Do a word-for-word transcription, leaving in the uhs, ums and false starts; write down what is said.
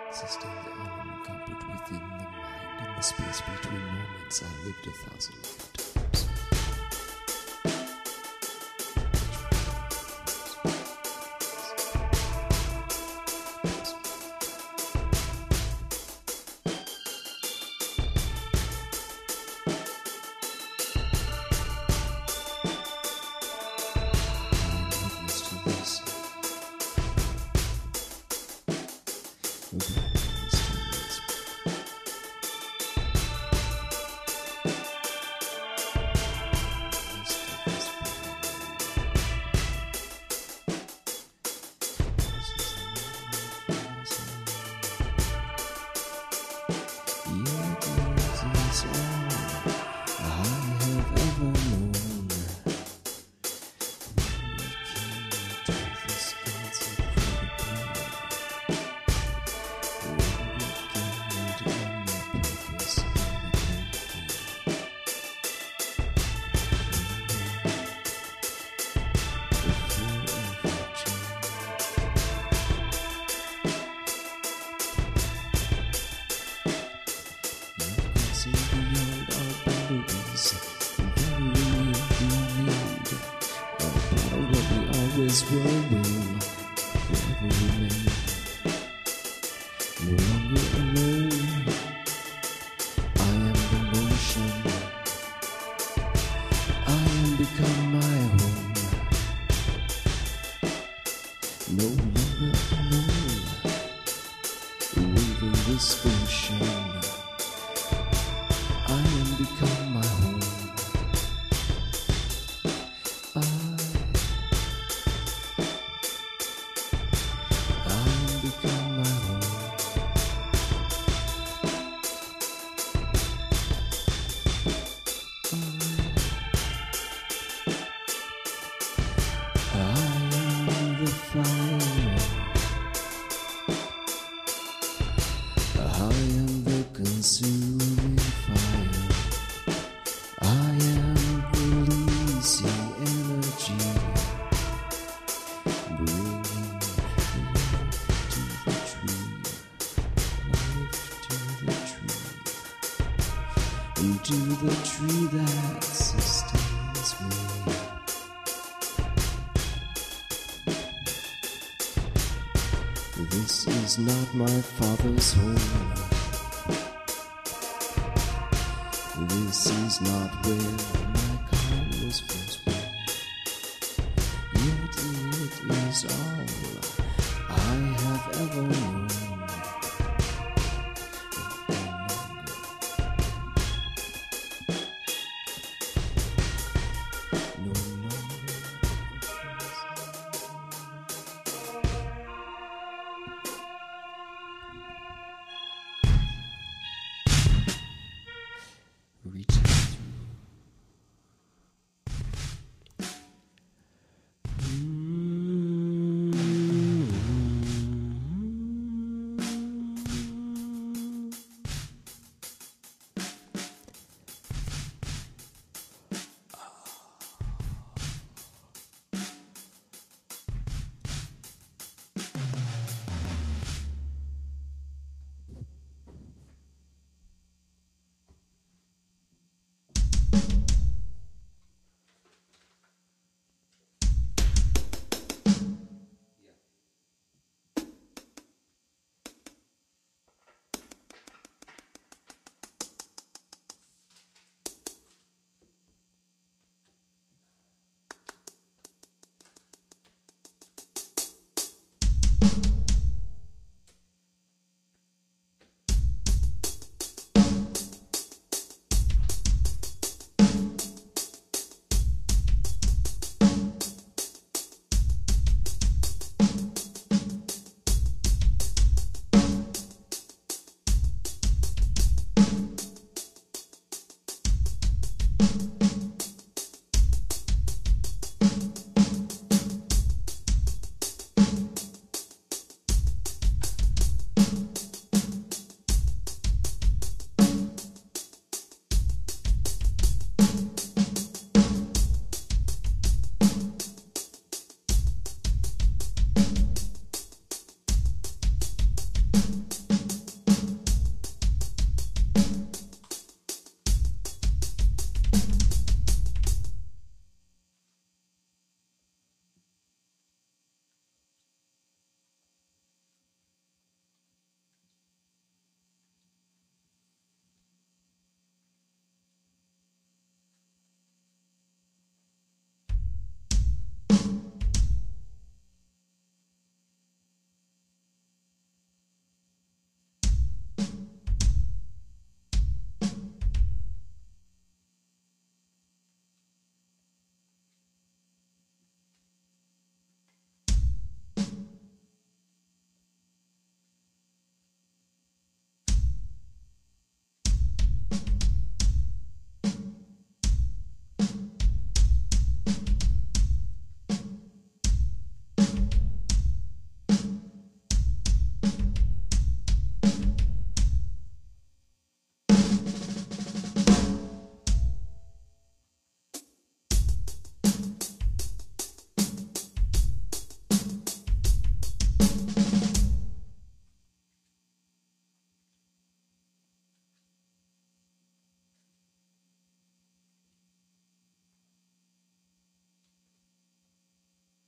existing unencumbered within the mind and the space between moments I lived a thousand lifetimes. Always whirlwind, forever remain. No longer alone, I am the motion. I am become my home. No longer alone, waving this ocean. I am become my home. I I am the consuming fire. I am releasing energy, bringing life to the tree, life to the tree, and to the tree that sustains me. This is not my father's home. This is not where my kind was first born. Yet it is all I have ever known.